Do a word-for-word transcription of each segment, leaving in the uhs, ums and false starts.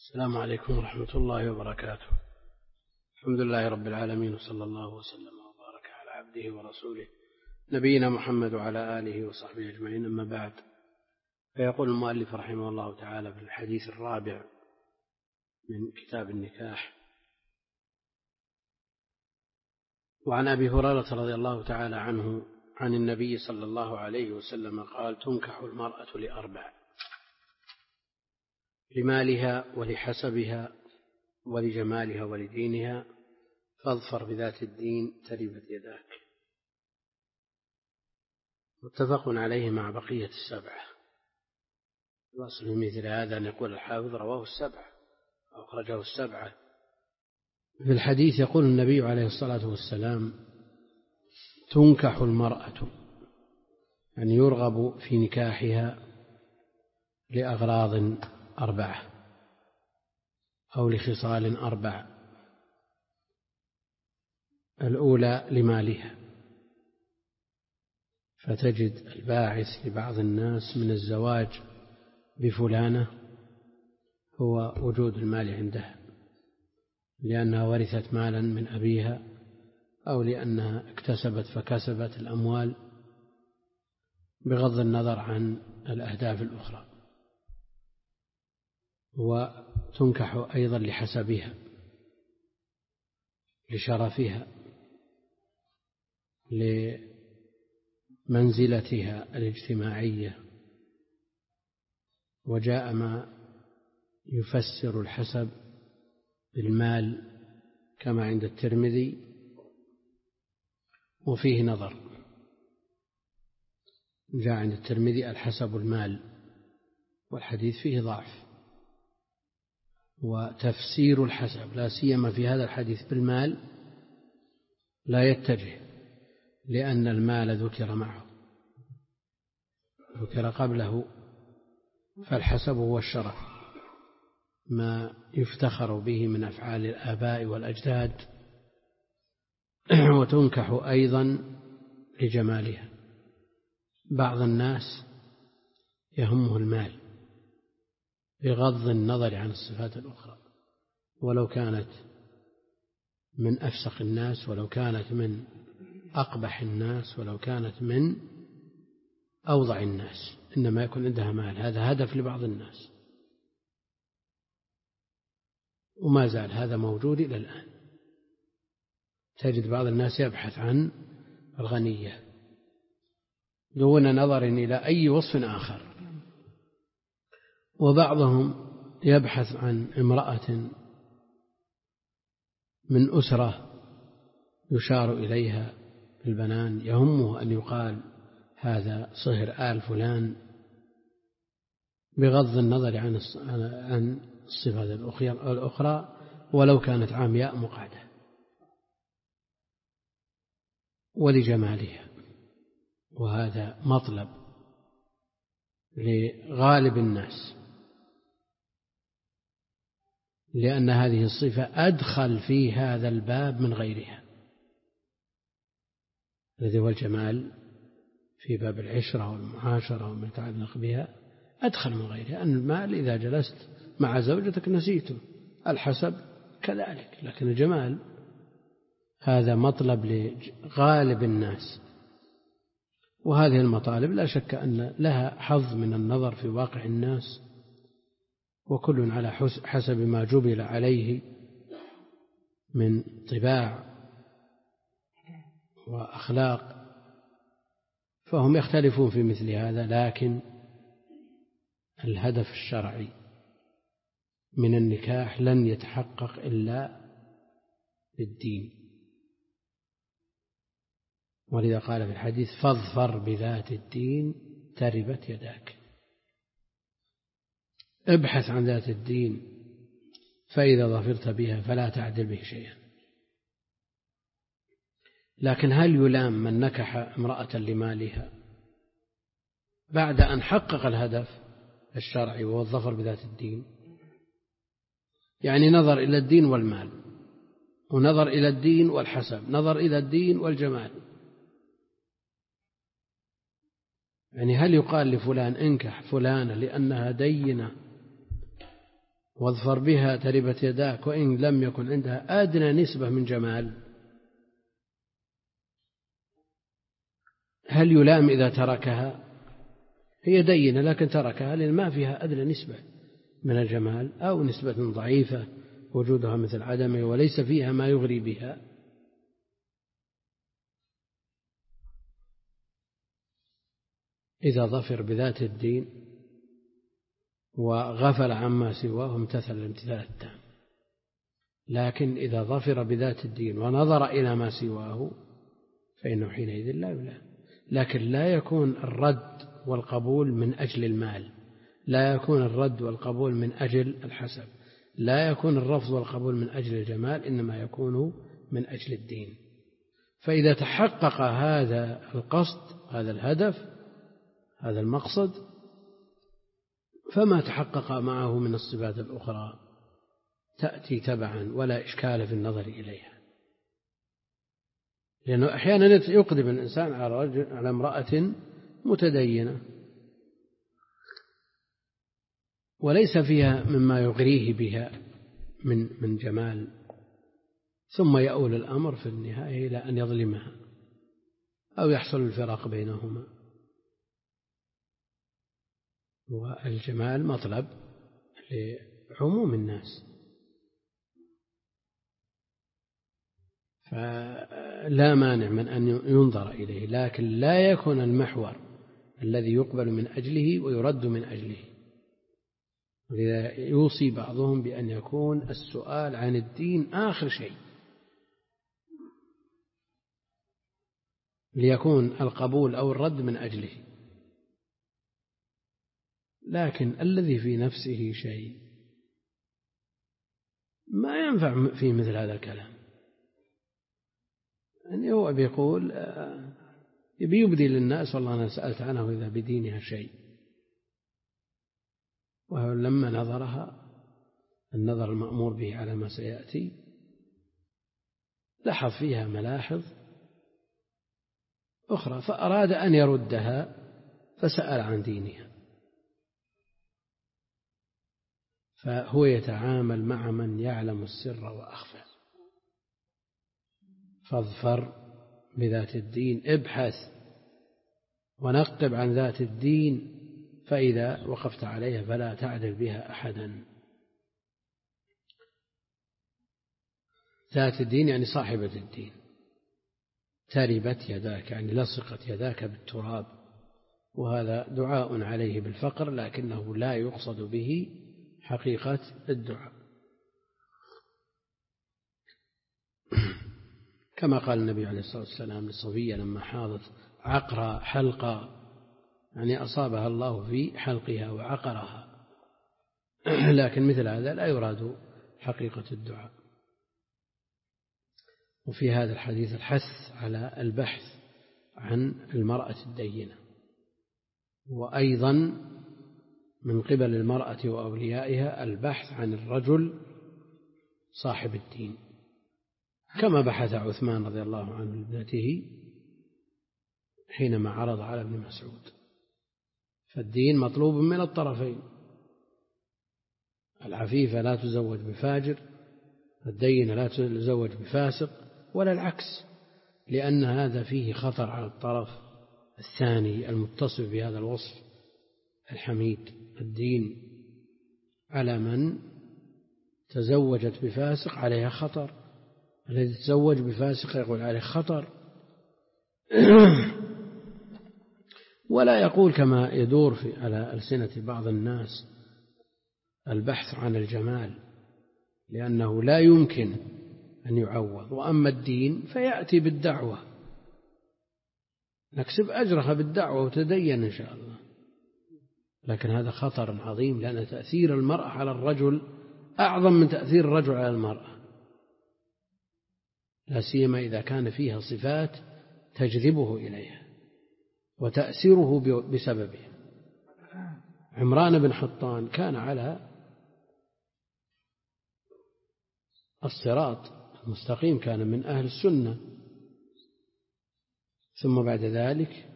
السلام عليكم ورحمة الله وبركاته. الحمد لله رب العالمين، وصلى الله وسلم وبارك على عبده ورسوله نبينا محمد وعلى آله وصحبه أجمعين، أما بعد. فيقول المؤلف رحمه الله تعالى في الحديث الرابع من كتاب النكاح: وعن أبي هريرة رضي الله تعالى عنه عن النبي صلى الله عليه وسلم قال: تنكح المرأة لأربع: لمالها ولحسبها ولجمالها ولدينها، فاظفر بذات الدين تربت يداك. متفق عليه مع بقية السبعة. الأصل في مثل هذا أن يقول الحافظ رواه السبعة أو أخرجه السبعة. في الحديث يقول النبي عليه الصلاة والسلام: تنكح المرأة، أن يرغب في نكاحها لأغراض أربعة أو لخصال أربع. الأولى لمالها، فتجد الباعث لبعض الناس من الزواج بفلانة هو وجود المال عندها، لأنها ورثت مالا من أبيها، أو لأنها اكتسبت فكسبت الأموال، بغض النظر عن الأهداف الأخرى. وتنكح أيضا لحسبها، لشرفها، لمنزلتها الاجتماعية. وجاء ما يفسر الحسب بالمال كما عند الترمذي، وفيه نظر. جاء عند الترمذي: الحسب المال، والحديث فيه ضعف. وتفسير الحسب لا سيما في هذا الحديث بالمال لا يتجه، لأن المال ذكر معه، ذكر قبله. فالحسب هو الشرف، ما يفتخر به من أفعال الآباء والأجداد. وتنكح أيضا لجمالها. بعض الناس يهمه المال بغض النظر عن الصفات الأخرى، ولو كانت من أفسق الناس، ولو كانت من أقبح الناس، ولو كانت من أوضع الناس، إنما يكون عندها مال. هذا هدف لبعض الناس، وما زال هذا موجود إلى الآن. تجد بعض الناس يبحث عن الغنية دون نظر إلى أي وصف آخر، وبعضهم يبحث عن امرأة من أسرة يشار إليها بالبنان، يهمه أن يقال هذا صهر آل فلان، بغض النظر عن الصفات الأخرى، ولو كانت عامياء مقعدة. ولجمالها، وهذا مطلب لغالب الناس، لأن هذه الصفة أدخل في هذا الباب من غيرها، الذي هو الجمال في باب العشرة والمعاشرة وما يتعلق بها، أدخل من غيرها. أن المال إذا جلست مع زوجتك نسيته، الحسب كذلك، لكن الجمال هذا مطلب لغالب الناس. وهذه المطالب لا شك أن لها حظ من النظر في واقع الناس، وكل على حسب ما جبل عليه من طباع وأخلاق، فهم يختلفون في مثل هذا. لكن الهدف الشرعي من النكاح لن يتحقق إلا بالدين، ولذا قال في الحديث: فاظفر بذات الدين تربت يداك. ابحث عن ذات الدين، فإذا ظفرت بها فلا تعدل به شيئا. لكن هل يلام من نكح امرأة لمالها بعد أن حقق الهدف الشرعي وهو الظفر بذات الدين؟ يعني نظر إلى الدين والمال، ونظر إلى الدين والحسب، نظر إلى الدين والجمال. يعني هل يقال لفلان انكح فلانة لأنها دينة واظفر بها تربت يداك وإن لم يكن عندها أدنى نسبة من جمال، هل يلام إذا تركها؟ هي دينة لكن تركها لأن ما فيها أدنى نسبة من الجمال أو نسبة ضعيفة وجودها مثل عدمه وليس فيها ما يغري بها. إذا ظفر بذات الدين وغفل عما سواه امتثل الامتثال التام، لكن إذا ظفر بذات الدين ونظر إلى ما سواه فإنه حينئذ لا يلام. لكن لا يكون الرد والقبول من أجل المال، لا يكون الرد والقبول من أجل الحسب، لا يكون الرفض والقبول من أجل الجمال، إنما يكون من أجل الدين. فإذا تحقق هذا القصد، هذا الهدف، هذا المقصد، فما تحقق معه من الصفات الأخرى تأتي تبعا ولا إشكال في النظر إليها. لأنه أحيانا يقدم الإنسان على رجل على امرأة متدينة وليس فيها مما يغريه بها من من جمال، ثم يؤول الأمر في النهاية إلى أن يظلمها أو يحصل الفراق بينهما. والجمال مطلب لعموم الناس، فلا مانع من أن ينظر إليه، لكن لا يكون المحور الذي يقبل من أجله ويرد من أجله. ولذا يوصي بعضهم بأن يكون السؤال عن الدين آخر شيء، ليكون القبول أو الرد من أجله. لكن الذي في نفسه شيء ما ينفع فيه مثل هذا الكلام، يعني هو بيقول يبي يبدي للناس والله أنا سألت عنه إذا بدينها شيء، ولما نظرها النظر المأمور به على ما سيأتي لاحظ فيها ملاحظ أخرى فأراد أن يردها فسأل عن دينها. فهو يتعامل مع من يعلم السر وأخفى. فاظفر بذات الدين، ابحث ونقب عن ذات الدين، فإذا وقفت عليها فلا تعدل بها أحدا. ذات الدين يعني صاحبة الدين. تربت يداك يعني لصقت يداك بالتراب، وهذا دعاء عليه بالفقر لكنه لا يقصد به حقيقة الدعاء، كما قال النبي عليه الصلاة والسلام للصفية لما حاضت عقر حلقة، يعني أصابها الله في حلقها وعقرها، لكن مثل هذا لا يراد حقيقة الدعاء. وفي هذا الحديث الحث على البحث عن المرأة الدينة، وأيضا من قبل المرأة وأوليائها البحث عن الرجل صاحب الدين، كما بحث عثمان رضي الله عنه لابنته حينما عرض على ابن مسعود. فالدين مطلوب من الطرفين، العفيفة لا تزوج بفاجر، الدينة لا تزوج بفاسق، ولا العكس، لأن هذا فيه خطر على الطرف الثاني المتصف بهذا الوصف الحميد. الدين على من تزوجت بفاسق عليها خطر، الذي تزوج بفاسق يقول عليه خطر. ولا يقول كما يدور في على ألسنة بعض الناس البحث عن الجمال، لأنه لا يمكن أن يعوض، وأما الدين فيأتي بالدعوة، نكسب أجرها بالدعوة وتدين إن شاء الله. لكن هذا خطر عظيم، لأن تأثير المرأة على الرجل أعظم من تأثير الرجل على المرأة، لا سيما إذا كان فيها صفات تجذبه إليها وتأثيره بسببها. عمران بن حطان كان على الصراط المستقيم، كان من أهل السنة، ثم بعد ذلك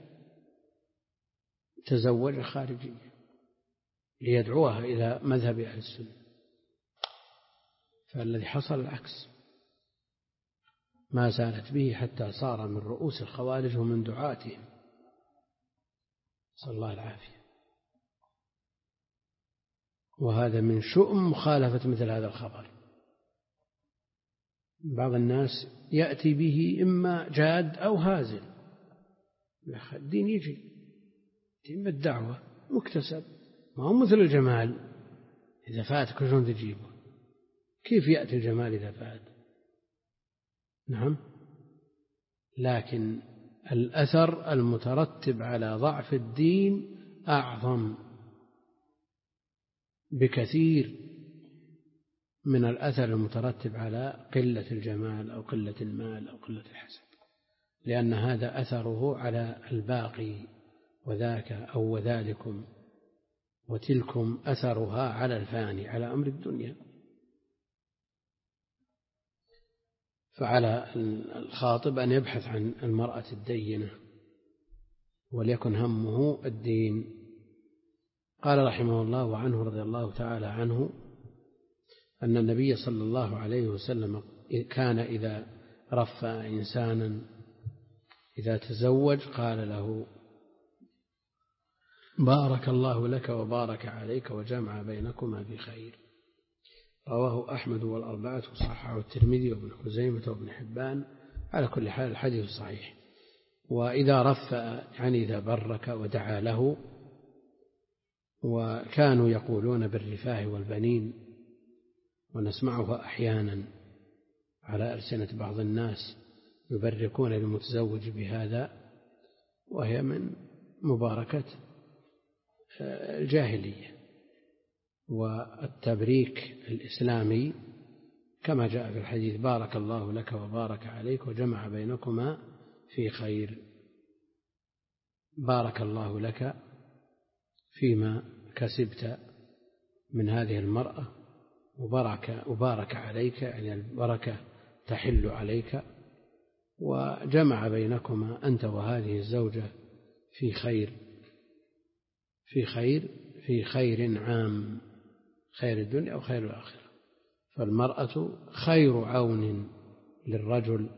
تزوج خارجية ليدعوها إلى مذهب أهل السنة، فالذي حصل العكس، ما زالت به حتى صار من رؤوس الخوارج ومن دعاتهم، نسأل الله العافية. وهذا من شؤم مخالفة مثل هذا الخبر. بعض الناس يأتي به إما جاد أو هازل، الدين يجي إما الدعوة مكتسب، ما هو مثل الجمال إذا فاتك شلون تجيبه؟ كيف يأتي الجمال إذا فات؟ نعم، لكن الأثر المترتب على ضعف الدين أعظم بكثير من الأثر المترتب على قلة الجمال أو قلة المال أو قلة الحسب، لأن هذا أثره على الباقي، وذاك أو وذلكم وتلكم أثرها على الفاني، على أمر الدنيا. فعلى الخاطب أن يبحث عن المرأة الدينة وليكن همه الدين. قال رحمه الله وعنه رضي الله تعالى عنه أن النبي صلى الله عليه وسلم كان إذا رفع إنسانا إذا تزوج قال له بارك الله لك وبارك عليك وجمع بينكما بخير. رواه أحمد والأربعة وصححه الترمذي وابن خزيمة وابن حبان. على كل حال الحديث صحيح. وإذا رفع يعني إذا برك ودعا له، وكانوا يقولون بالرفاه والبنين، ونسمعه أحيانا على ألسنة بعض الناس يبركون المتزوج بهذا، وهي من مباركة الجاهلية. والتبريك الإسلامي كما جاء في الحديث بارك الله لك وبارك عليك وجمع بينكما في خير. بارك الله لك فيما كسبت من هذه المرأة، وبارك, وبارك عليك يعني البركة تحل عليك، وجمع بينكما أنت وهذه الزوجة في خير، في خير في خير عام، خير الدنيا وخير الآخرة. فالمرأة خير عون للرجل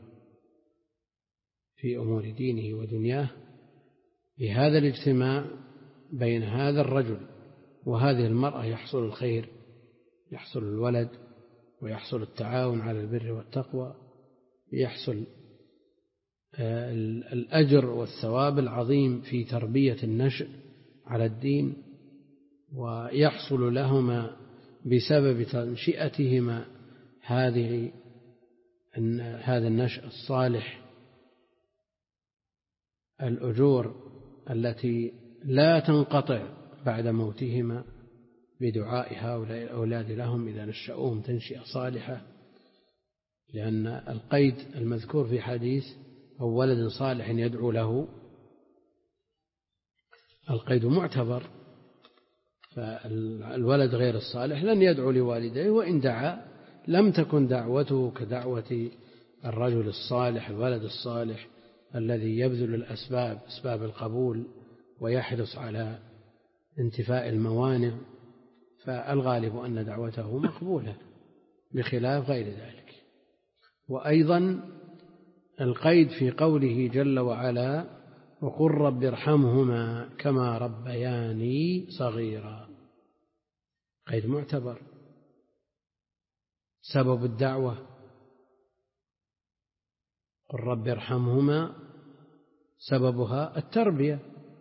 في أمور دينه ودنياه. بهذا الاجتماع بين هذا الرجل وهذه المرأة يحصل الخير، يحصل الولد، ويحصل التعاون على البر والتقوى، يحصل الأجر والثواب العظيم في تربية النشء على الدين، ويحصل لهما بسبب تنشئتهما هذه هذا النشء الصالح الأجور التي لا تنقطع بعد موتهما بدعاء هؤلاء الأولاد لهم إذا نشأوهم تنشئة صالحة. لأن القيد المذكور في حديث أو ولد صالح يدعو له، القيد معتبر، فالولد غير الصالح لن يدعو لوالديه، وإن دعا لم تكن دعوته كدعوة الرجل الصالح الولد الصالح الذي يبذل الأسباب أسباب القبول ويحرص على انتفاء الموانع، فالغالب أن دعوته مقبولة بخلاف غير ذلك. وأيضا القيد في قوله جل وعلا وقل رب ارحمهما كما ربياني صغيرا، قيد معتبر. سبب الدعوة قل رب ارحمهما سببها التربية،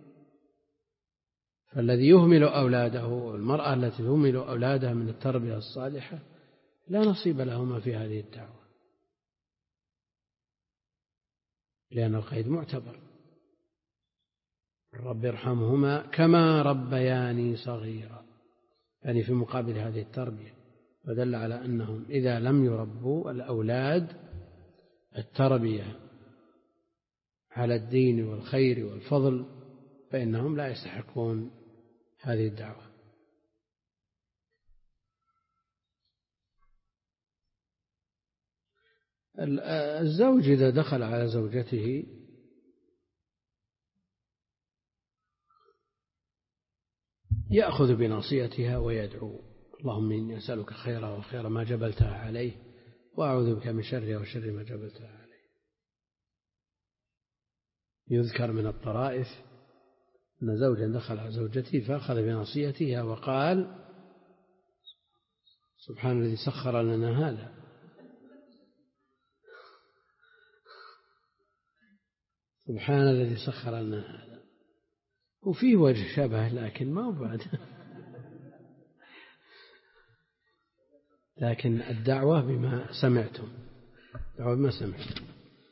فالذي يهمل أولاده والمرأة التي تهمل أولادها من التربية الصالحة لا نصيب لهما في هذه الدعوة، لأن القيد معتبر. رب ارحمهما كما ربياني صغيرا، يعني في مقابل هذه التربية، فدل على أنهم إذا لم يربوا الأولاد التربية على الدين والخير والفضل فإنهم لا يستحقون هذه الدعوة. الزوج إذا دخل على زوجته يأخذ بناصيتها ويدعو اللهم إني أسألك خيرها وخير ما جبلتها عليه وأعوذ بك من شرها وشر ما جبلتها عليه. يذكر من الطرائف أن زوجا دخل على زوجته فأخذ بناصيتها وقال سبحان الذي سخر لنا هذا. سبحان الذي سخر لنا هذا. وفيه وجه شبه لكن ما هو بعد. لكن الدعوة بما سمعتم، دعوة بما سمعتم.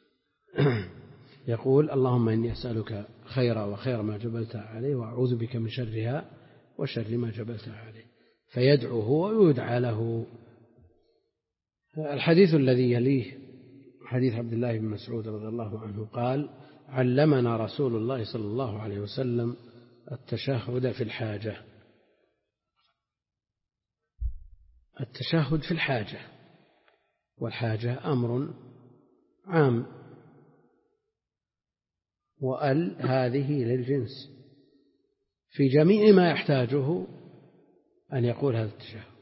يقول اللهم إني أسألك خيرا وخير ما جبلتها عليه وأعوذ بك من شرها وشر ما جبلتها عليه، فيدعو هو ويدعى له. الحديث الذي يليه حديث عبد الله بن مسعود رضي الله عنه قال علمنا رسول الله صلى الله عليه وسلم التشهد في الحاجة. التشهد في الحاجة، والحاجة أمر عام، وأل هذه للجنس في جميع ما يحتاجه أن يقول هذا التشهد،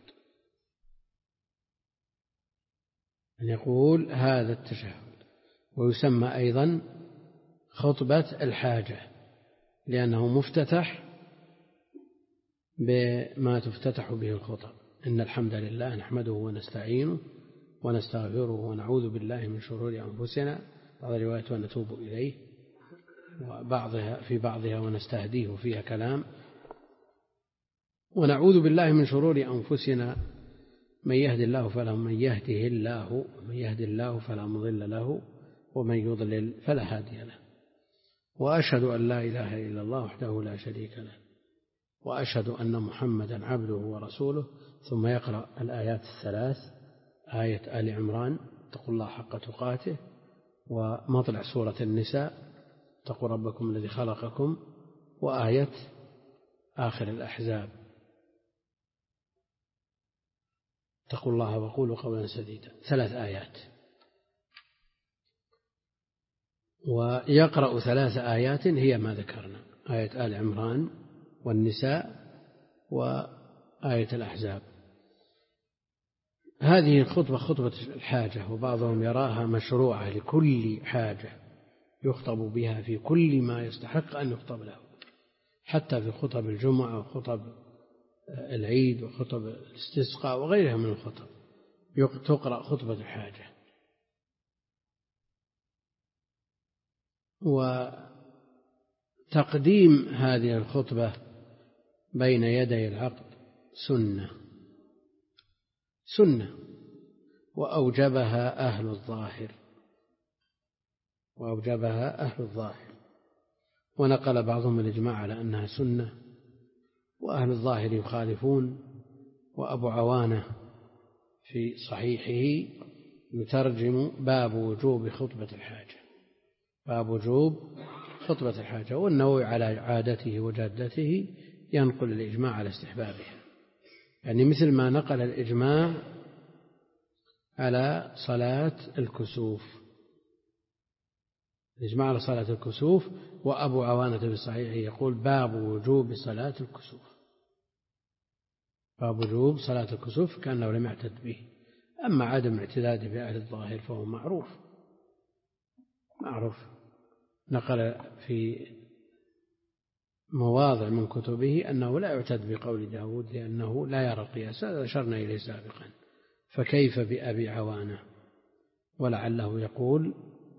أن يقول هذا التشهد. ويسمى أيضا خطبة الحاجة لأنه مفتتح بما تفتتح به الخطب. إن الحمد لله نحمده ونستعينه ونستغفره ونعوذ بالله من شرور أنفسنا، بعض الروايات ونتوب إليه، وبعضها في بعضها ونستهديه فيها كلام. ونعوذ بالله من شرور أنفسنا، من يهد الله فلا من يهده الله من يهد الله فلا مضل له ومن يضلل فلا هادي له. وأشهد أن لا إله إلا الله وحده لا شريك له، وأشهد أن محمدا عبده ورسوله. ثم يقرأ الآيات الثلاث، آية آل عمران اتقوا الله حق تقاته، ومطلع سورة النساء اتقوا ربكم الذي خلقكم، وآية آخر الأحزاب اتقوا الله وقولوا قولا سديدا. ثلاث آيات. ويقرأ ثلاث آيات هي ما ذكرنا، آية آل عمران والنساء وآية الأحزاب. هذه الخطبة خطبة الحاجة، وبعضهم يراها مشروعة لكل حاجة يخطب بها في كل ما يستحق أن يخطب له، حتى في خطب الجمعة وخطب العيد وخطب الاستسقاء وغيرها من الخطب تقرأ خطبة الحاجة. وتقديم هذه الخطبة بين يدي العقد سنة سنة وأوجبها أهل الظاهر وأوجبها أهل الظاهر ونقل بعضهم الإجماع على أنها سنة، وأهل الظاهر يخالفون. وأبو عوانة في صحيحه يترجم باب وجوب خطبة الحاجة، باب وجوب خطبة الحاجة. والنووي على عادته وجادته ينقل الإجماع على استحبابها، يعني مثل ما نقل الإجماع على صلاة الكسوف، الإجماع على صلاة الكسوف. وأبو عوانة في صحيحه يقول باب وجوب صلاة الكسوف، باب وجوب صلاة الكسوف كأنه لم يعتد به. أما عدم اعتداد بأهل الظاهر فهو معروف معروف نقل في مواضع من كتبه أنه لا يعتد بقول داود لأنه لا يرى القياس، هذا أشرنا إليه سابقا. فكيف بأبي عوانة؟ ولعله يقول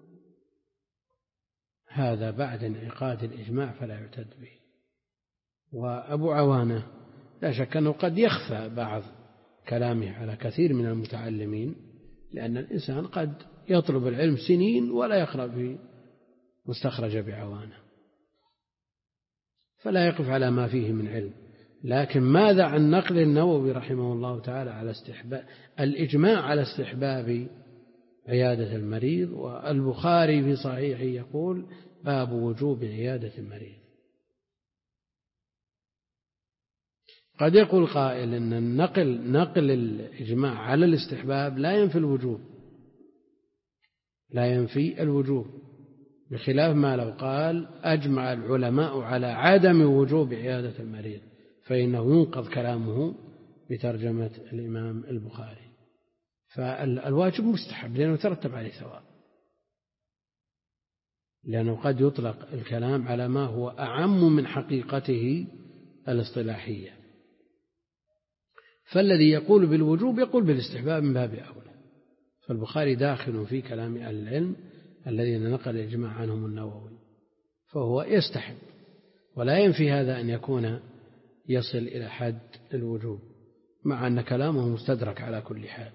هذا بعد انعقاد الإجماع فلا يعتد به. وأبو عوانة لا شك أنه قد يخفى بعض كلامه على كثير من المتعلمين، لأن الإنسان قد يطلب العلم سنين ولا يقرأ في مستخرج بعوانة، فلا يقف على ما فيه من علم. لكن ماذا عن نقل النووي رحمه الله تعالى على استحباب الإجماع على استحباب عيادة المريض؟ والبخاري في صحيحه يقول باب وجوب عيادة المريض. قد يقول قائل إن النقل نقل الإجماع على الاستحباب لا ينفي الوجوب، لا ينفي الوجوب، بخلاف ما لو قال أجمع العلماء على عدم وجوب عيادة المريض، فإنه ينقض كلامه بترجمة الإمام البخاري. فالواجب مستحب لأنه ترتب عليه ثواب، لأنه قد يطلق الكلام على ما هو أعم من حقيقته الاصطلاحية، فالذي يقول بالوجوب يقول بالاستحباب من باب أولى. فالبخاري داخل في كلام أهل العلم الذين نقل الإجماع عنهم النووي، فهو يستحب، ولا ينفي هذا أن يكون يصل إلى حد الوجوب، مع أن كلامه مستدرك على كل حال.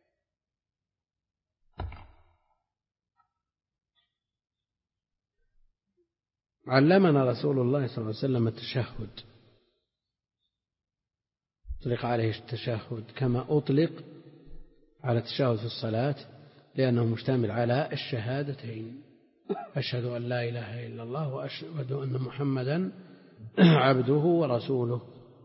علمنا رسول الله صلى الله عليه وسلم التشهد، أطلق عليه التشهد كما أطلق على التشهد في الصلاة، لأنه مشتمل على الشهادتين: أشهد أن لا إله إلا الله وأشهد أن محمدا عبده ورسوله.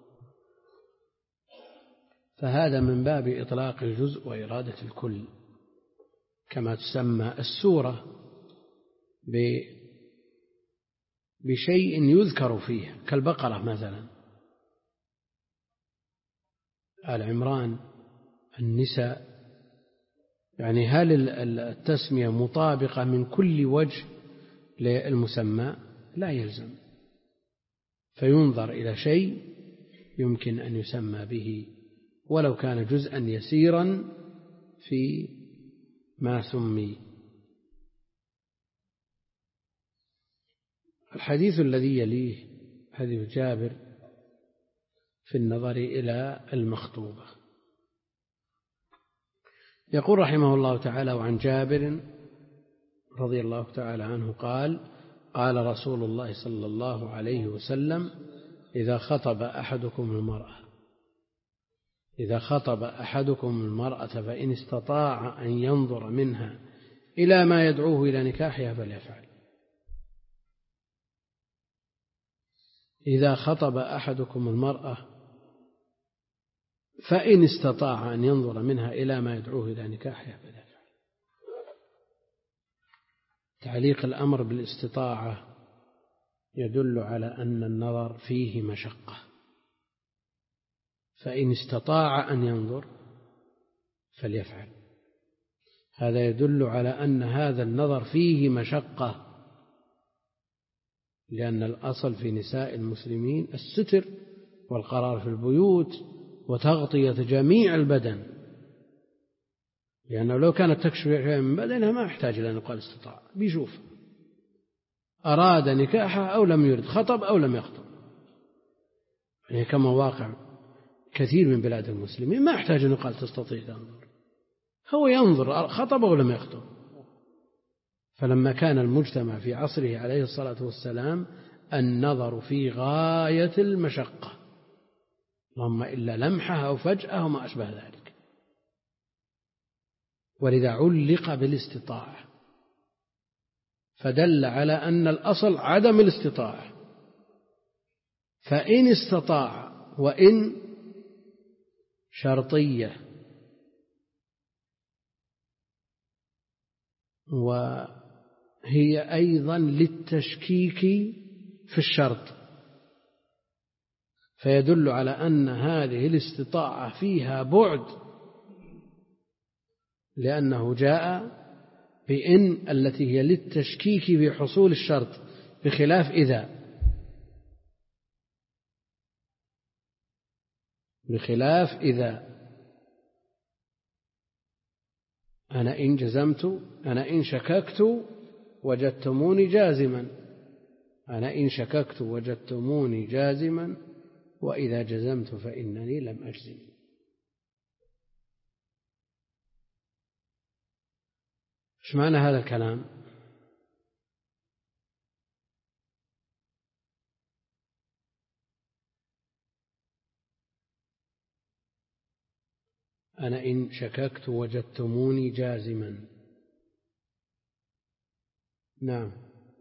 فهذا من باب إطلاق الجزء وإرادة الكل، كما تسمى السورة بشيء يذكر فيها كالبقرة مثلا، آل عمران، النساء. يعني هل التسمية مطابقة من كل وجه للمسمى؟ لا يلزم، فينظر إلى شيء يمكن أن يسمى به ولو كان جزءا يسيرا في ما سمي. الحديث الذي يليه حديث جابر في النظر إلى المخطوبة. يقول رحمه الله تعالى: وعن جابر رضي الله تعالى عنه قال: قال رسول الله صلى الله عليه وسلم: إذا خطب أحدكم المرأة إذا خطب أحدكم المرأة فإن استطاع أن ينظر منها إلى ما يدعوه إلى نكاحها فليفعل. إذا خطب أحدكم المرأة فإن استطاع أن ينظر منها إلى ما يدعوه إلى نكاحها فليفعل. تعليق الأمر بالاستطاعة يدل على أن النظر فيه مشقة، فإن استطاع أن ينظر فليفعل. هذا يدل على أن هذا النظر فيه مشقة، لأن الأصل في نساء المسلمين الستر والقرار في البيوت وتغطية جميع البدن، لأنه لو كانت تكشف شيئا من بدنها ما يحتاج إلى أن يقال استطاع، بيشوف أراد نكاحها أو لم يرد، خطب أو لم يخطب. يعني كما واقع كثير من بلاد المسلمين ما يحتاج أن يقال تستطيع تنظر، هو ينظر خطب أو لم يخطب. فلما كان المجتمع في عصره عليه الصلاة والسلام النظر في غاية المشقة، اللهم إلا لمحة أو فجأة وما أشبه ذلك، ولذا علق بالاستطاعة، فدل على أن الأصل عدم الاستطاعة. فإن استطاع، وإن شرطية، وهي أيضا للتشكيك في الشرط، فيدل على أن هذه الاستطاعة فيها بعد، لأنه جاء بإن التي هي للتشكيك في حصول الشرط، بخلاف إذا بخلاف إذا أنا إن جزمت أنا إن شككت وجدتموني جازما أنا إن شككت وجدتموني جازما وإذا جزمت فإنني لم أجزم. إيش معنى هذا الكلام؟ أنا إن شككت وجدتموني جازما. نعم،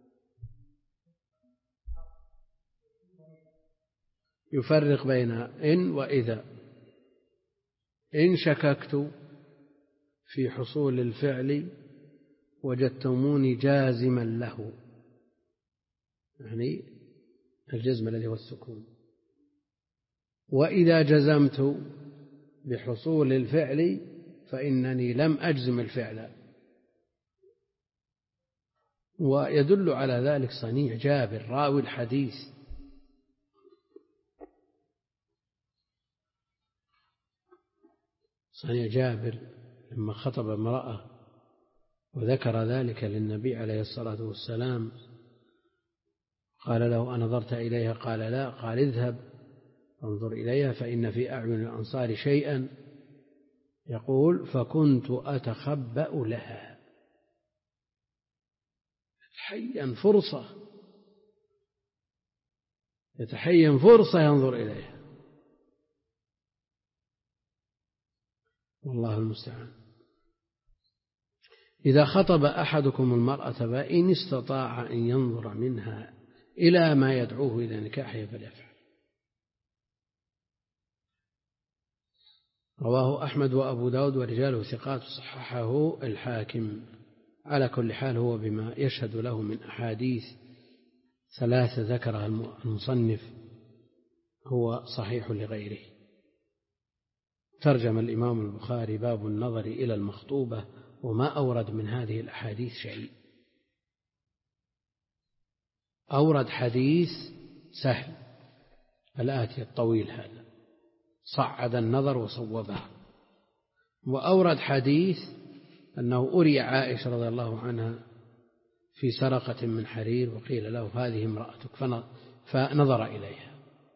يفرق بين إن وإذا. إن شككت في حصول الفعل وجدتموني جازما له، يعني الجزم الذي هو السكون. وإذا جزمت بحصول الفعل فإنني لم أجزم الفعل. ويدل على ذلك صنيع جابر راوي الحديث، صنيع جابر لما خطب امرأة وذكر ذلك للنبي عليه الصلاة والسلام قال له أنظرت إليها؟ قال لا. قال اذهب انظر إليها فإن في أعين الأنصار شيئا، يقول فكنت أتخبأ لها. يتحين فرصة يتحين فرصة ينظر إليها، والله المستعان. إذا خطب أحدكم المرأة فإن استطاع أن ينظر منها إلى ما يدعوه إلى نكاحها فليفعل. رواه أحمد وأبو داود ورجاله ثقات صححه الحاكم. على كل حال هو بما يشهد له من أحاديث ثلاثة ذكرها المصنف هو صحيح لغيره. ترجم الإمام البخاري باب النظر إلى المخطوبة وما أورد من هذه الأحاديث شيء. أورد حديث سهل الآتي الطويل هذا صعد النظر وصوبها، وأورد حديث أنه أري عائشة رضي الله عنها في سرقة من حرير وقيل له هذه امرأتك فنظر إليها.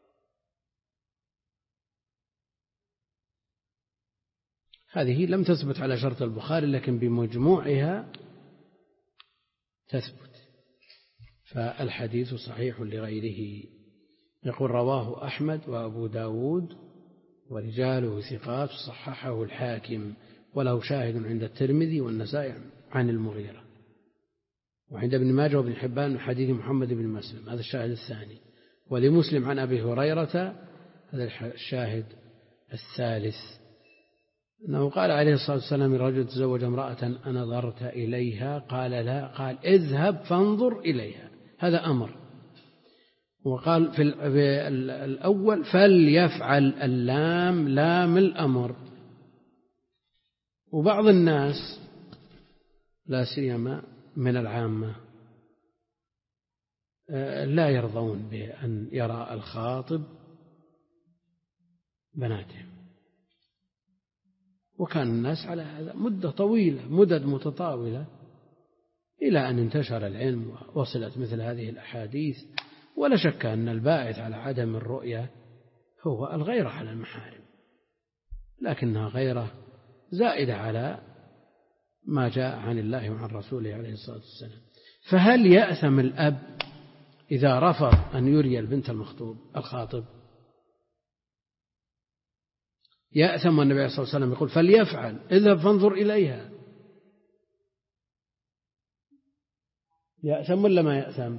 هذه لم تثبت على شرط البخاري لكن بمجموعها تثبت، فالحديث صحيح لغيره. يقول رواه أحمد وأبو داود ورجاله ثقات صححه الحاكم، وله شاهد عند الترمذي والنسائي عن المغيرة، وعند ابن ماجه وابن حبان من حديث محمد بن مسلم، هذا الشاهد الثاني، ولمسلم عن أبي هريرة هذا الشاهد الثالث، أنه قال عليه الصلاة والسلام الرجل تزوج امرأة أنظرت إليها؟ قال لا. قال اذهب فانظر إليها، هذا أمر. وقال في الأول فليفعل، اللام لام الأمر. وبعض الناس لا سيما من العامة لا يرضون بأن يرى الخاطب بناتهم، وكان الناس على هذا مدة طويلة مدد متطاولة إلى أن انتشر العلم ووصلت مثل هذه الأحاديث. ولا شك أن الباعث على عدم الرؤية هو الغيرة على المحارم، لكنها غيرة زائدة على ما جاء عن الله وعن رسوله عليه الصلاة والسلام. فهل يأثم الأب إذا رفض أن يري البنت المخطوب الخاطب؟ يأثم، والنبي عليه الصلاة والسلام يقول فليفعل، اذهب فانظر إليها. يأثم ولا ما يأثم؟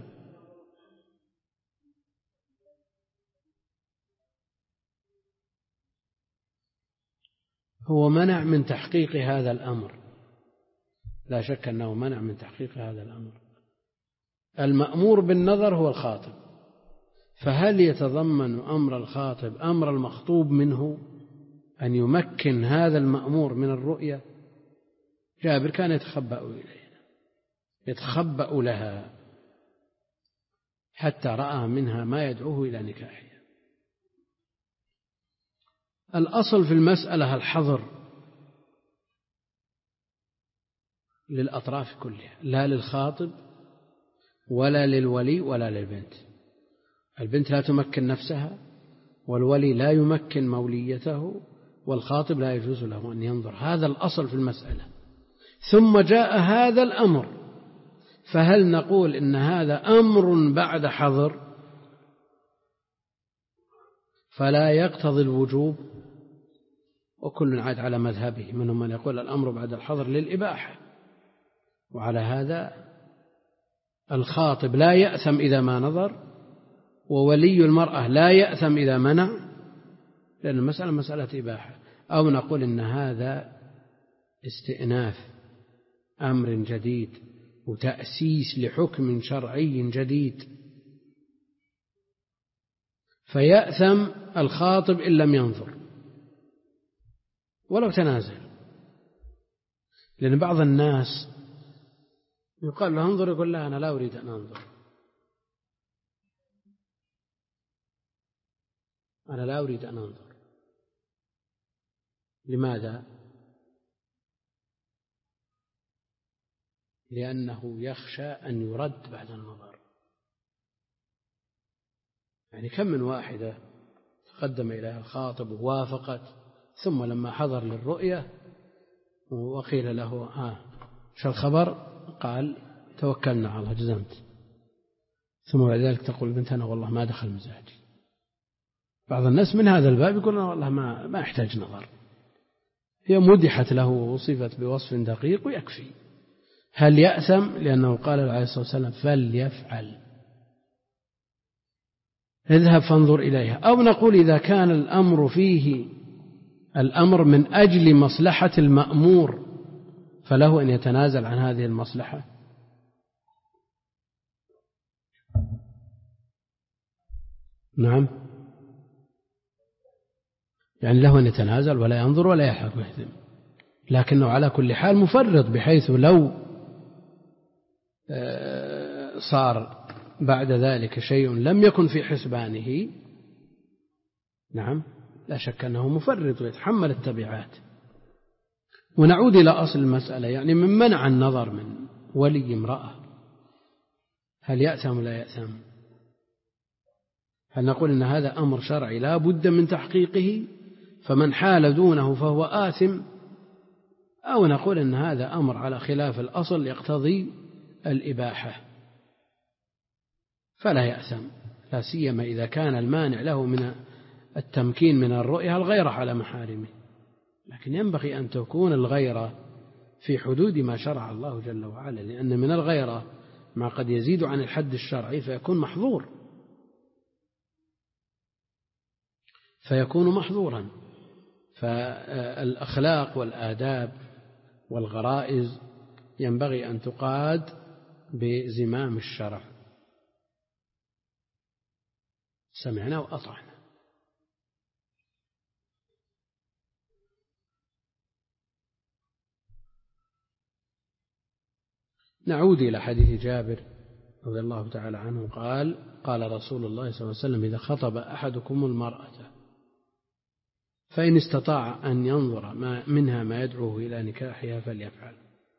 هو منع من تحقيق هذا الأمر، لا شك أنه منع من تحقيق هذا الأمر. المأمور بالنظر هو الخاطب، فهل يتضمن أمر الخاطب أمر المخطوب منه أن يمكن هذا المأمور من الرؤية؟ جابر كان يتخبأ إليها، يتخبأ لها حتى رأى منها ما يدعوه إلى نكاحها. الأصل في المسألة الحظر للأطراف كلها، لا للخاطب ولا للولي ولا للبنت. البنت لا تمكن نفسها، والولي لا يمكن موليته، والخاطب لا يجوز له أن ينظر. هذا الأصل في المسألة. ثم جاء هذا الأمر، فهل نقول إن هذا أمر بعد حظر فلا يقتضي الوجوب؟ وكل عاد على مذهبه، منهم من يقول الأمر بعد الحظر للإباحة، وعلى هذا الخاطب لا يأثم إذا ما نظر، وولي المرأة لا يأثم إذا منع، لأن المسألة مسألة إباحة. أو نقول إن هذا استئناف أمر جديد وتأسيس لحكم شرعي جديد، فيأثم الخاطب إن لم ينظر، ولو تنازل. لأن بعض الناس يقال له انظر، يقول لا أنا لا أريد أن أنظر، أنا لا أريد أن أنظر. لماذا؟ لأنه يخشى أن يرد بعد النظر. يعني كم من واحدة تقدم إليها الخاطب ووافقت، ثم لما حضر للرؤية وقيل له ها شو الخبر؟ قال توكلنا على الله، جزمت. ثم بعد ذلك تقول بنت أنا والله ما دخل مزاجي. بعض الناس من هذا الباب يقول أنا والله ما ما أحتاج نظر، هي مدحت له ووصفت بوصف دقيق ويكفي. هل يأثم؟ لأنه قال عليه الصلاة والسلام فليفعل، اذهب فانظر إليها. أو نقول إذا كان الأمر فيه الأمر من أجل مصلحة المأمور فله أن يتنازل عن هذه المصلحة. نعم، يعني له أن يتنازل ولا ينظر ولا يحرك ويهتم، لكنه على كل حال مفرط، بحيث لو صار بعد ذلك شيء لم يكن في حسبانه نعم لا شك أنه مفرط ويتحمل التبعات. ونعود إلى أصل المسألة، يعني من منع النظر من ولي امرأة هل يأثم ولا يأثم؟ هل نقول إن هذا أمر شرعي لا بد من تحقيقه فمن حال دونه فهو آثم، أو نقول إن هذا أمر على خلاف الأصل يقتضي الإباحة فلا يأثم، لا سيما إذا كان المانع له من التمكين من الرؤية الغيرة على محارمه. لكن ينبغي أن تكون الغيرة في حدود ما شرع الله جل وعلا، لأن من الغيرة ما قد يزيد عن الحد الشرعي فيكون محظور فيكون محظورا. فالأخلاق والآداب والغرائز ينبغي أن تقاد بزمام الشرع. سمعنا وأطعنا. نعود إلى حديث جابر رضي الله تعالى عنه قال قال رسول الله صلى الله عليه وسلم إذا خطب أحدكم المرأة فإن استطاع أن ينظر ما منها ما يدعوه إلى نكاحها فليفعل.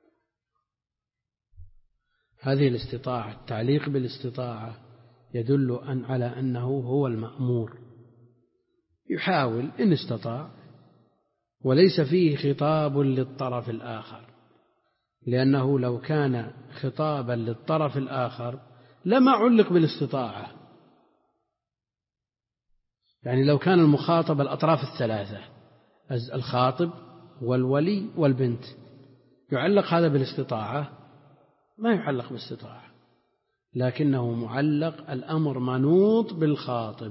هذه الاستطاعة، التعليق بالاستطاعة يدل أن على أنه هو المأمور، يحاول إن استطاع، وليس فيه خطاب للطرف الآخر، لأنه لو كان خطابا للطرف الآخر لما علق بالاستطاعة. يعني لو كان المخاطب الأطراف الثلاثة الخاطب والولي والبنت يعلق هذا بالاستطاعة؟ ما يعلق بالاستطاعة، لكنه معلق الأمر منوط بالخاطب.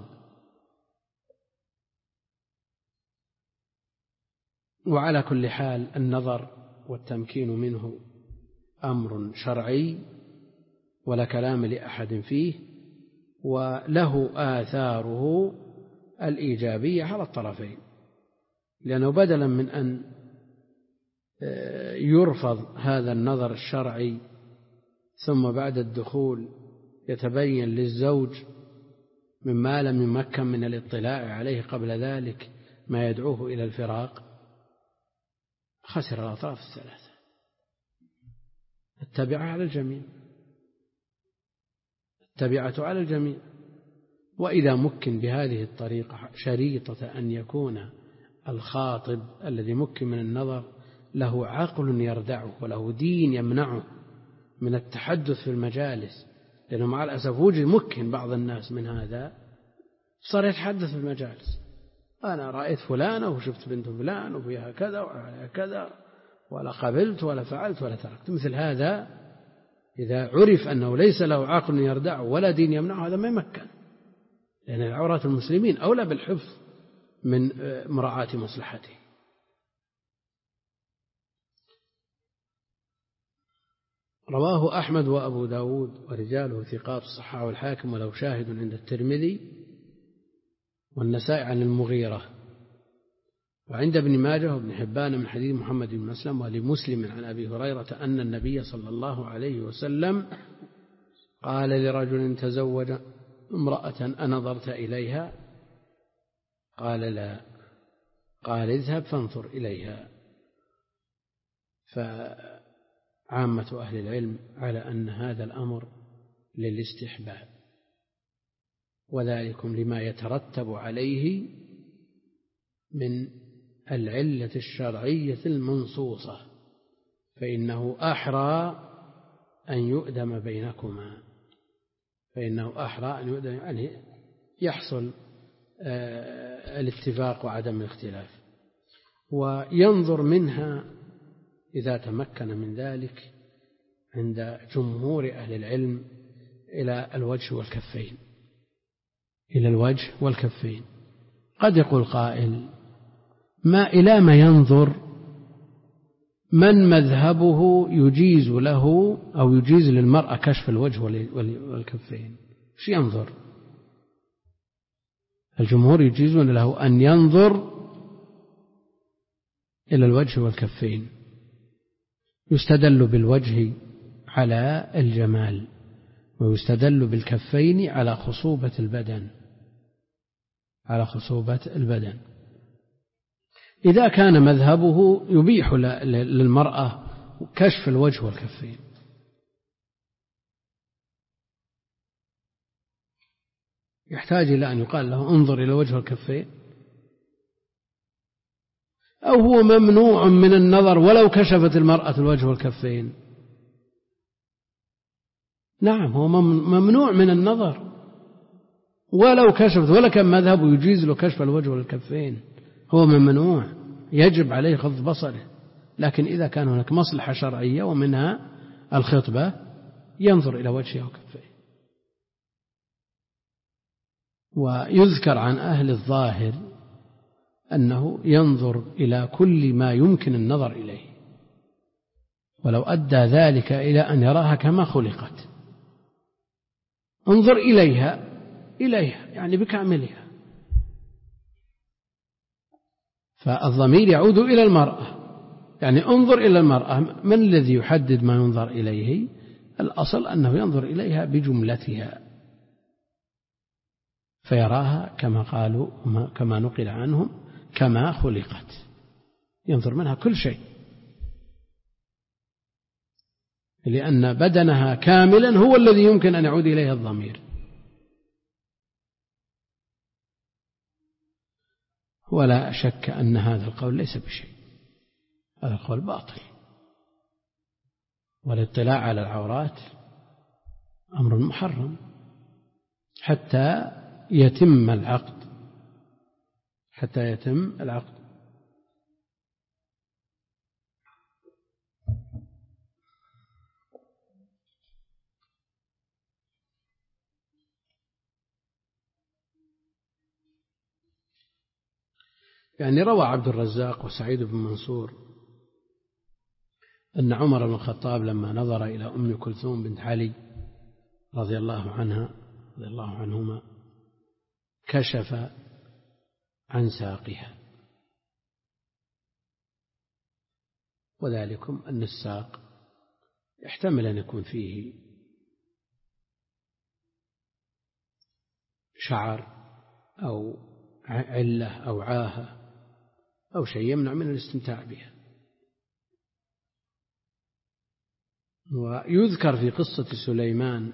وعلى كل حال النظر والتمكين منه أمر شرعي ولا كلام لأحد فيه، وله آثاره الإيجابية على الطرفين، لأنه بدلا من أن يرفض هذا النظر الشرعي ثم بعد الدخول يتبين للزوج مما لم يمكن من الاطلاع عليه قبل ذلك ما يدعوه إلى الفراق، خسر الأطراف الثلاثة. التبعة على الجميع، التبعة على الجميع. وإذا مكن بهذه الطريقة شريطة أن يكون الخاطب الذي مكن من النظر له عقل يردعه وله دين يمنعه من التحدث في المجالس، لأنه مع الأسف وجد مكن بعض الناس من هذا صار يتحدث في المجالس، أنا رأيت فلانة وشفت بنت فلان وفيها كذا وعليها كذا ولا قبلت ولا فعلت ولا تركت. مثل هذا إذا عرف أنه ليس له عقل يردعه ولا دين يمنعه هذا ما يمكن، لأن العورات المسلمين أولى بالحفظ من مراعاة مصلحته. رواه أحمد وأبو داود ورجاله ثقات الصحاح والحاكم ولو شاهد عند الترمذي والنسائي عن المغيرة وعند ابن ماجه وابن حبان من حديث محمد بن مسلم ولمسلم عن أبي هريرة أن النبي صلى الله عليه وسلم قال لرجل تزوج امرأة أنظرت إليها؟ قال لا. قال اذهب فانظر إليها. فعامة أهل العلم على أن هذا الأمر للاستحباب، وذلكم لما يترتب عليه من العلة الشرعية المنصوصة، فإنه أحرى أن يؤدم بينكما، فإنه أحرى أن يؤدم يعني يحصل الاتفاق وعدم الاختلاف. وينظر منها إذا تمكن من ذلك عند جمهور أهل العلم إلى الوجه والكفين، إلى الوجه والكفين. قد يقول قائل ما إلى ما ينظر من مذهبه يجيز له أو يجيز للمرأة كشف الوجه والكفين، شو ينظر؟ الجمهور يجيزون له أن ينظر إلى الوجه والكفين، يستدل بالوجه على الجمال، ويستدل بالكفين على خصوبة البدن، على خصوبة البدن. إذا كان مذهبه يبيح للمرأة كشف الوجه والكفين، يحتاج إلى أن يقال له انظر إلى الوجه والكفين، أو هو ممنوع من النظر ولو كشفت المرأة الوجه والكفين؟ نعم، هو ممنوع من النظر ولو كشفت، ولا كان مذهبه يجيز له كشف الوجه والكفين، هو ممنوع، يجب عليه غض بصره. لكن إذا كان هناك مصلحة شرعية ومنها الخطبة ينظر إلى وجهه وكفيه. ويذكر عن أهل الظاهر أنه ينظر إلى كل ما يمكن النظر إليه، ولو أدى ذلك إلى أن يراها كما خلقت. انظر إليها، إليها يعني بكاملها، فالضمير يعود إلى المرأة، يعني انظر إلى المرأة. من الذي يحدد ما ينظر إليه؟ الأصل أنه ينظر إليها بجملتها فيراها كما قالوا كما نقل عنهم كما خلقت، ينظر منها كل شيء، لأن بدنها كاملا هو الذي يمكن أن يعود إليه الضمير. ولا شك أن هذا القول ليس بشيء، هذا القول باطل. والاطلاع على العورات أمر محرم حتى يتم العقد، حتى يتم العقد. يعني روى عبد الرزاق وسعيد بن منصور أن عمر بن الخطاب لما نظر إلى أم كلثوم بنت علي رضي الله عنها رضي الله عنهما كشف عن ساقها، وذلكم أن الساق يحتمل أن يكون فيه شعر أو علة أو عاهة أو شيء يمنع من الاستمتاع بها. ويذكر في قصة سليمان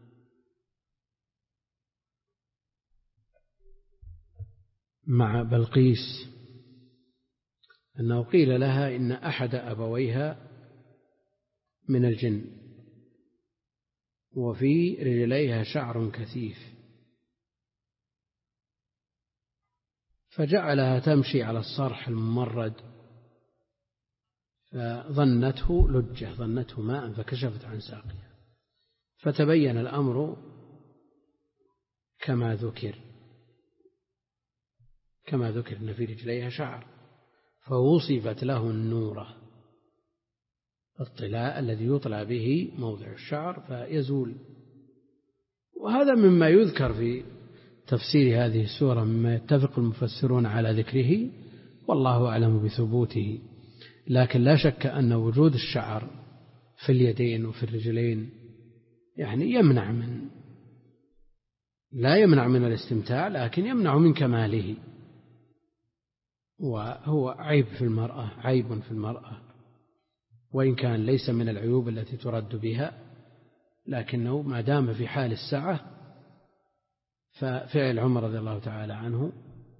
مع بلقيس أنه قيل لها إن أحد أبويها من الجن وفي رجليها شعر كثيف، فجعلها تمشي على الصرح الممرد فظنته لجة، ظنته ماء، فكشفت عن ساقها، فتبين الأمر كما ذكر كما ذكر أن في رجليها شعر، فوصفت له النورة، الطلاء الذي يطلع به موضع الشعر فيزول. وهذا مما يذكر في تفسير هذه السورة، مما يتفق المفسرون على ذكره، والله أعلم بثبوته. لكن لا شك أن وجود الشعر في اليدين وفي الرجلين يعني يمنع من لا يمنع من الاستمتاع، لكن يمنع من كماله، وهو عيب في المرأة، عيب في المرأة، وإن كان ليس من العيوب التي ترد بها، لكنه ما دام في حال السعة ففعل عمر رضي الله تعالى عنه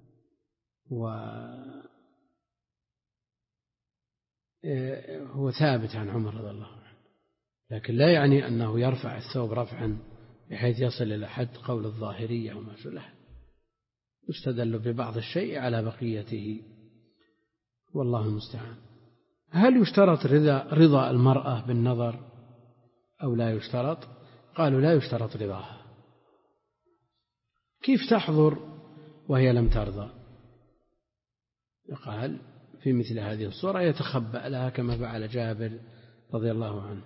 وهو ثابت عن عمر رضي الله عنه، لكن لا يعني أنه يرفع الثوب رفعا بحيث يصل إلى حد قول الظاهرية وما شابه، يستدل ببعض الشيء على بقيته، والله المستعان. هل يشترط رضا, رضا المرأة بالنظر أو لا يشترط؟ قالوا لا يشترط رضاها. كيف تحضر وهي لم ترضى؟ قال في مثل هذه الصورة يتخبأ لها كما فعل جابر رضي الله عنه.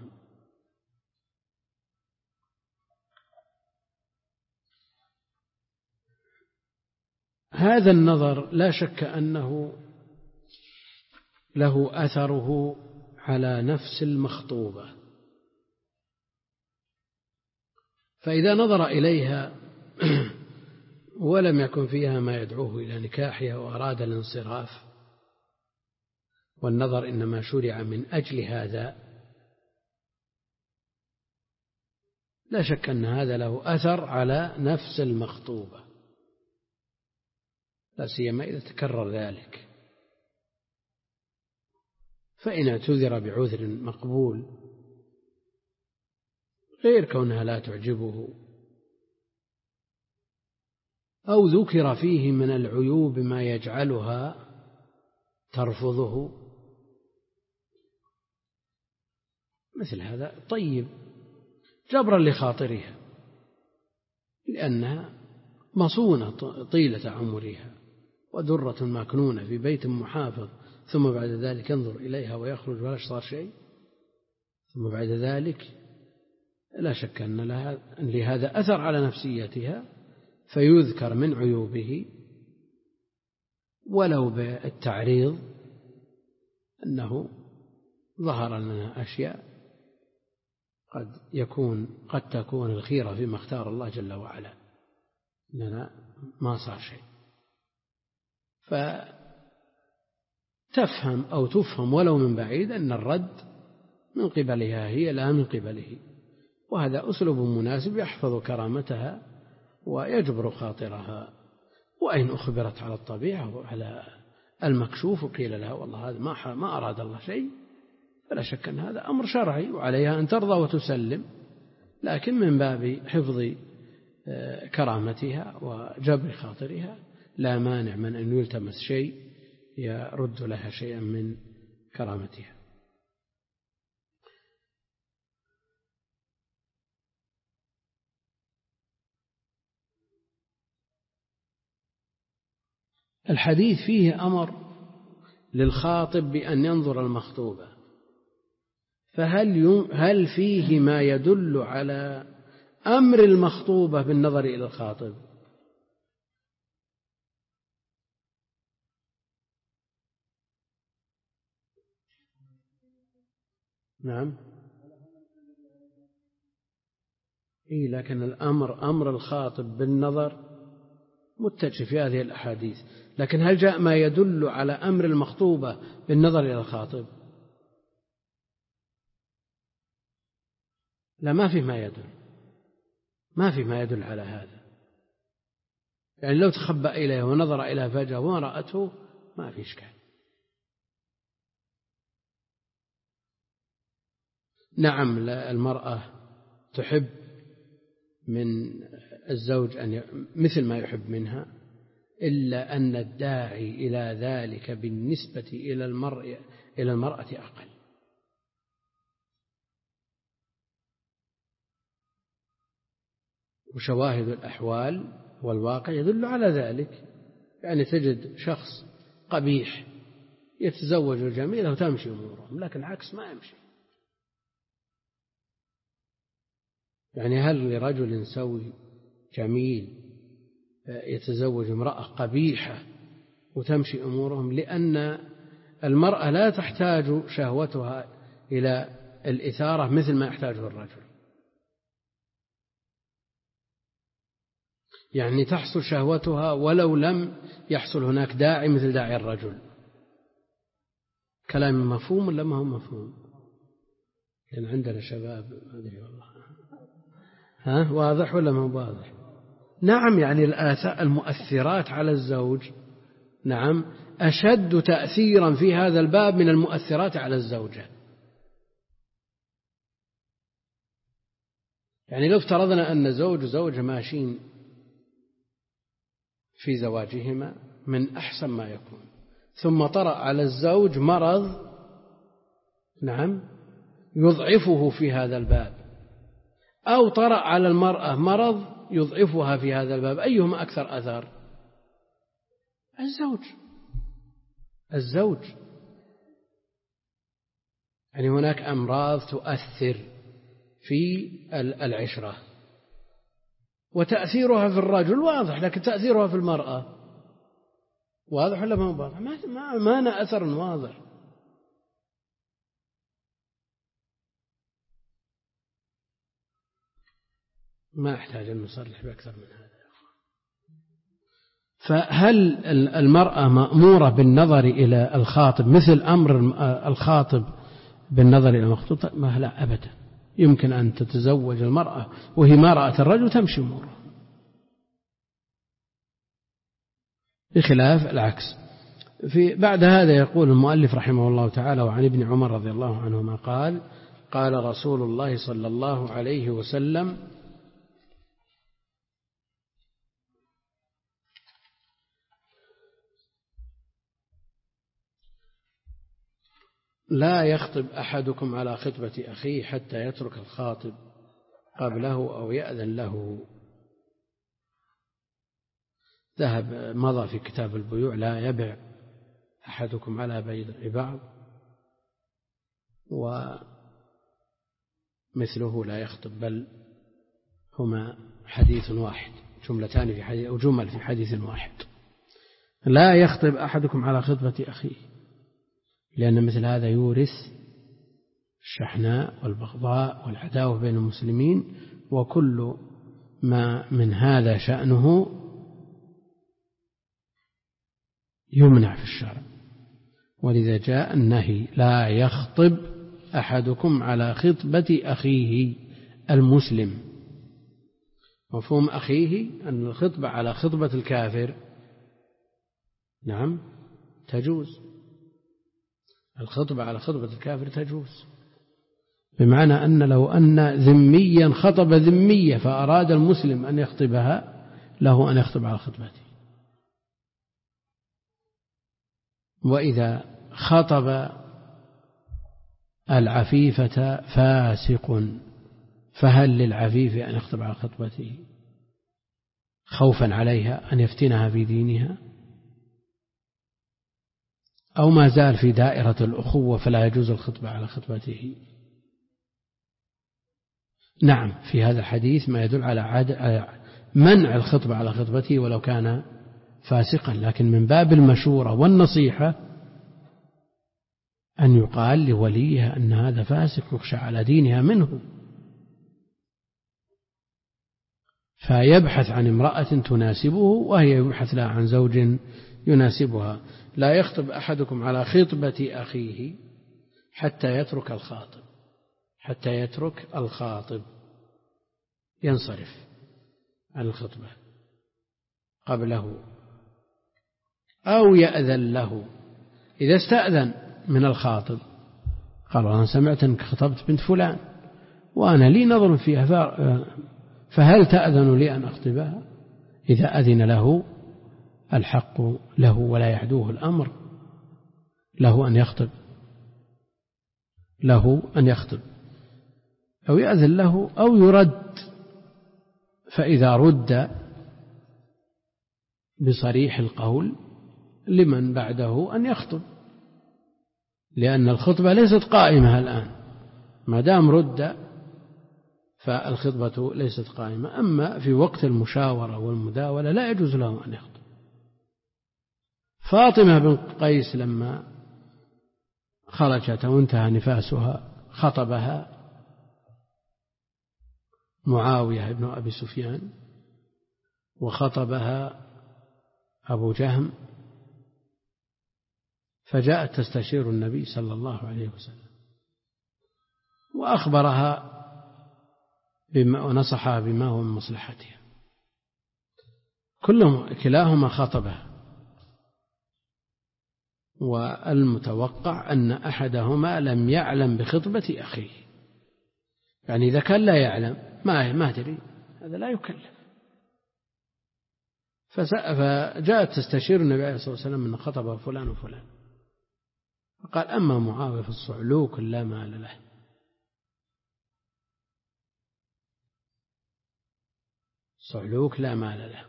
هذا النظر لا شك أنه له أثره على نفس المخطوبة، فإذا نظر إليها ولم يكن فيها ما يدعوه إلى نكاحها وأراد الانصراف، والنظر إنما شرع من أجل هذا، لا شك أن هذا له أثر على نفس المخطوبة، لا سيما إذا تكرر ذلك. فإن اعتذر بعذر مقبول غير كونها لا تعجبه، أو ذكر فيه من العيوب ما يجعلها ترفضه، مثل هذا طيب جبرا لخاطرها، لأنها مصونة طيلة عمرها ودرة مكنونة في بيت محافظ، ثم بعد ذلك ينظر إليها ويخرج ولا صار شيء، ثم بعد ذلك لا شك أن لهذا أثر على نفسيتها، فيذكر من عيوبه ولو بالتعريض أنه ظهر لنا أشياء قد يكون قد تكون الخيرة فيما اختار الله جل وعلا، إننا ما صار شيء، فتفهم أو تفهم ولو من بعيد أن الرد من قبلها هي لا من قبله، وهذا أسلوب مناسب يحفظ كرامتها ويجبر خاطرها. وإن أخبرت على الطبيعة وعلى المكشوف وقيل لها والله هذا ما ما أراد الله شيء، فلا شك أن هذا أمر شرعي وعليها أن ترضى وتسلم، لكن من باب حفظ كرامتها وجبر خاطرها لا مانع من أن يلتمس شيء يرد لها شيئا من كرامتها. الحديث فيه أمر للخاطب بأن ينظر المخطوبة، فهل هل فيه ما يدل على أمر المخطوبة بالنظر إلى الخاطب؟ نعم إيه، لكن الأمر أمر الخاطب بالنظر متجه في هذه الأحاديث، لكن هل جاء ما يدل على أمر المخطوبة بالنظر إلى الخاطب؟ لا، ما في ما يدل ما في ما يدل على هذا، يعني لو تخبأ إليه ونظر إلى فجأة وما رأته ما في إشكال. نعم المرأة تحب من الزوج أن ي... مثل ما يحب منها، إلا أن الداعي إلى ذلك بالنسبة إلى المرء إلى المرأة أقل. وشواهد الأحوال والواقع يدل على ذلك، يعني تجد شخص قبيح يتزوج الجميلة وتمشي أمورهم، لكن العكس ما يمشي. يعني هل لرجل سوي جميل يتزوج امرأة قبيحة وتمشي أمورهم، لأن المرأة لا تحتاج شهوتها إلى الإثارة مثل ما يحتاجه الرجل، يعني تحصل شهوتها ولو لم يحصل هناك داعي مثل داعي الرجل. كلام مفهوم ولا ما هو مفهوم؟ لأن عندنا شباب ما أدري والله، ها واضح ولا ما هو واضح؟ نعم، يعني المؤثرات على الزوج نعم أشد تأثيرا في هذا الباب من المؤثرات على الزوجة. يعني لو افترضنا أن زوج وزوجة ماشيين في زواجهما من أحسن ما يكون، ثم طرأ على الزوج مرض نعم يضعفه في هذا الباب، أو طرأ على المرأة مرض يضعفها في هذا الباب، أيهما أكثر أثر؟ الزوج الزوج يعني هناك أمراض تؤثر في العشرة، وتأثيرها في الرجل واضح، لكن تأثيرها في المرأة واضح ولا ما هو واضح؟ ما ما ما أنا أثر واضح. ما أحتاج أن نصرح بأكثر من هذا. فهل المرأة مأمورة بالنظر إلى الخاطب مثل أمر الخاطب بالنظر إلى المخطوط؟ ما لا أبدا. يمكن أن تتزوج المرأة وهي ما رأت الرجل تمشي أمورها، بخلاف العكس. في بعد هذا يقول المؤلف رحمه الله تعالى: وعن ابن عمر رضي الله عنهما قال: قال رسول الله صلى الله عليه وسلم: لا يخطب أحدكم على خطبة أخيه حتى يترك الخاطب قبله أو يأذن له. ذهب مضى في كتاب البيوع: لا يبع أحدكم على بيع بعض، ومثله لا يخطب، بل هما حديث واحد، جملتان في حديث أو جمل في حديث واحد. لا يخطب أحدكم على خطبة أخيه، لأن مثل هذا يورث الشحناء والبغضاء والعداوة بين المسلمين، وكل ما من هذا شأنه يمنع في الشرع. ولذا جاء النهي: لا يخطب أحدكم على خطبة أخيه المسلم. مفهوم أخيه أن الخطبة على خطبة الكافر نعم تجوز، الخطبة على خطبة الكافر تجوز، بمعنى أن لو أن ذميا خطب ذمية فأراد المسلم أن يخطبها له أن يخطب على خطبته. وإذا خطب العفيفة فاسق فهل للعفيف أن يخطب على خطبته خوفا عليها أن يفتنها في دينها، أو ما زال في دائرة الأخوة فلا يجوز الخطبة على خطبته؟ نعم، في هذا الحديث ما يدل على منع الخطبة على خطبته ولو كان فاسقا، لكن من باب المشورة والنصيحة أن يقال لوليها أن هذا فاسق يخشى على دينها منه، فيبحث عن امرأة تناسبه وهي يبحث لها عن زوج يناسبها. لا يخطب أحدكم على خطبة أخيه حتى يترك الخاطب، حتى يترك الخاطب ينصرف عن الخطبة قبله أو يأذن له. إذا استأذن من الخاطب قال: أنا سمعت أنك خطبت بنت فلان وأنا لي نظر فيها، فهل تأذن لي أن أخطبها؟ إذا أذن له الحق له ولا يعدوه الأمر، له أن يخطب، له أن يخطب أو يأذن له أو يرد. فإذا رد بصريح القول لمن بعده أن يخطب، لأن الخطبة ليست قائمة الآن، ما دام رد فالخطبة ليست قائمة. أما في وقت المشاورة والمداولة لا يجوز له أن يخطب. فاطمة بن قيس لما خرجت وانتهى نفاسها خطبها معاوية بن أبي سفيان وخطبها أبو جهم، فجاءت تستشير النبي صلى الله عليه وسلم وأخبرها بما ونصحها بما هو من مصلحتها. كلهم كلاهما خطبها، والمتوقع أن أحدهما لم يعلم بخطبة أخيه، يعني إذا كان لا يعلم ما ما تدري هذا لا يكلف. فجاءت تستشير النبي عليه الصلاة والسلام أن خطب فلان وفلان، فقال أما معاوية فالصعلوك لا مال له، صعلوك لا مال له،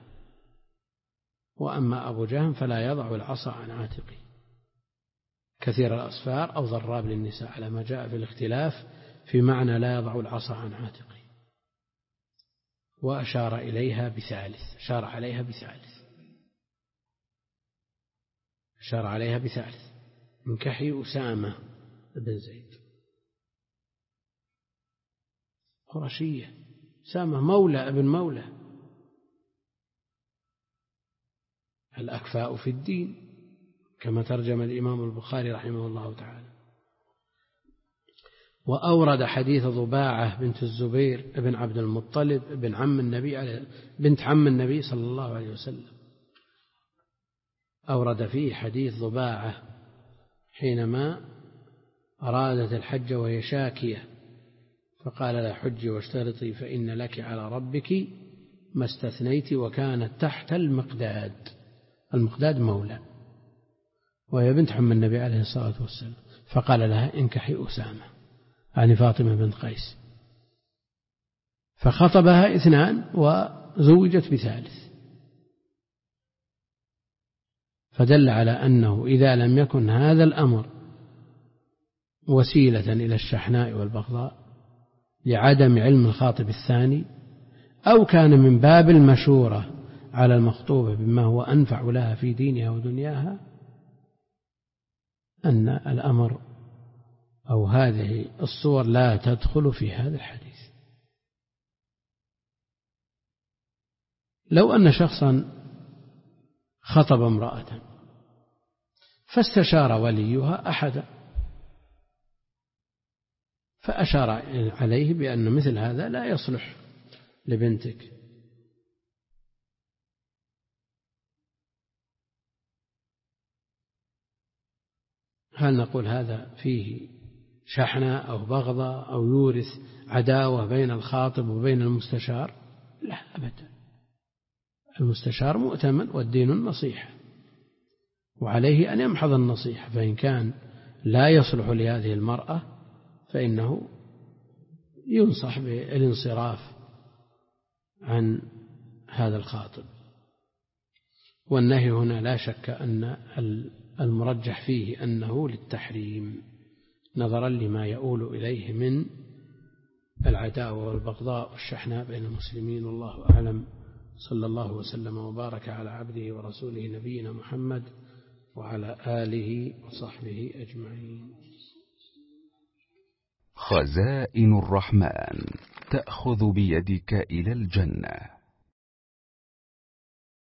وأما أبو جهم فلا يضع العصا عن عاتقه، كثير الأصفار أو ضراب للنساء، على ما جاء في الاختلاف في معنى لا يضع العصا عن عاتقه. وأشار إليها بثالث، أشار عليها بثالث أشار عليها بثالث انكحي أسامة بن زيد، قرشية، أسامة مولى ابن مولى، الأكفاء في الدين كما ترجم الإمام البخاري رحمه الله تعالى. وأورد حديث ضباعة بنت الزبير بن عبد المطلب بن عم النبي بنت عم النبي صلى الله عليه وسلم، أورد فيه حديث ضباعة حينما أرادت الحج وهي شاكية، فقال لا حجي واشترطي فإن لك على ربك ما استثنيت، وكانت تحت المقداد، المقداد مولى، وهي بنت عم النبي عليه الصلاة والسلام، فقال لها انكحي أسامة، يعني فاطمة بنت قيس، فخطبها اثنان وزوجت بثالث، فدل على أنه إذا لم يكن هذا الأمر وسيلة إلى الشحناء والبغضاء لعدم علم الخاطب الثاني، أو كان من باب المشورة على المخطوبة بما هو أنفع لها في دينها ودنياها، أن الأمر أو هذه الصور لا تدخل في هذا الحديث. لو أن شخصا خطب امرأة فاستشار وليها أحدا فأشار عليه بأن مثل هذا لا يصلح لبنتك، هل نقول هذا فيه شحنة أو بغضة أو يورث عداوة بين الخاطب وبين المستشار؟ لا أبدا، المستشار مؤتمن والدين النصيحة، وعليه أن يمحض النصيحة، فإن كان لا يصلح لهذه المرأة فإنه ينصح بالانصراف عن هذا الخاطب. والنهي هنا لا شك أن المرجح فيه أنه للتحريم نظرا لما يؤول إليه من العداوة والبغضاء والشحناء بين المسلمين، والله أعلم. صلى الله وسلم وبارك على عبده ورسوله نبينا محمد وعلى آله وصحبه أجمعين. خزائن الرحمن تأخذ بيدك إلى الجنة.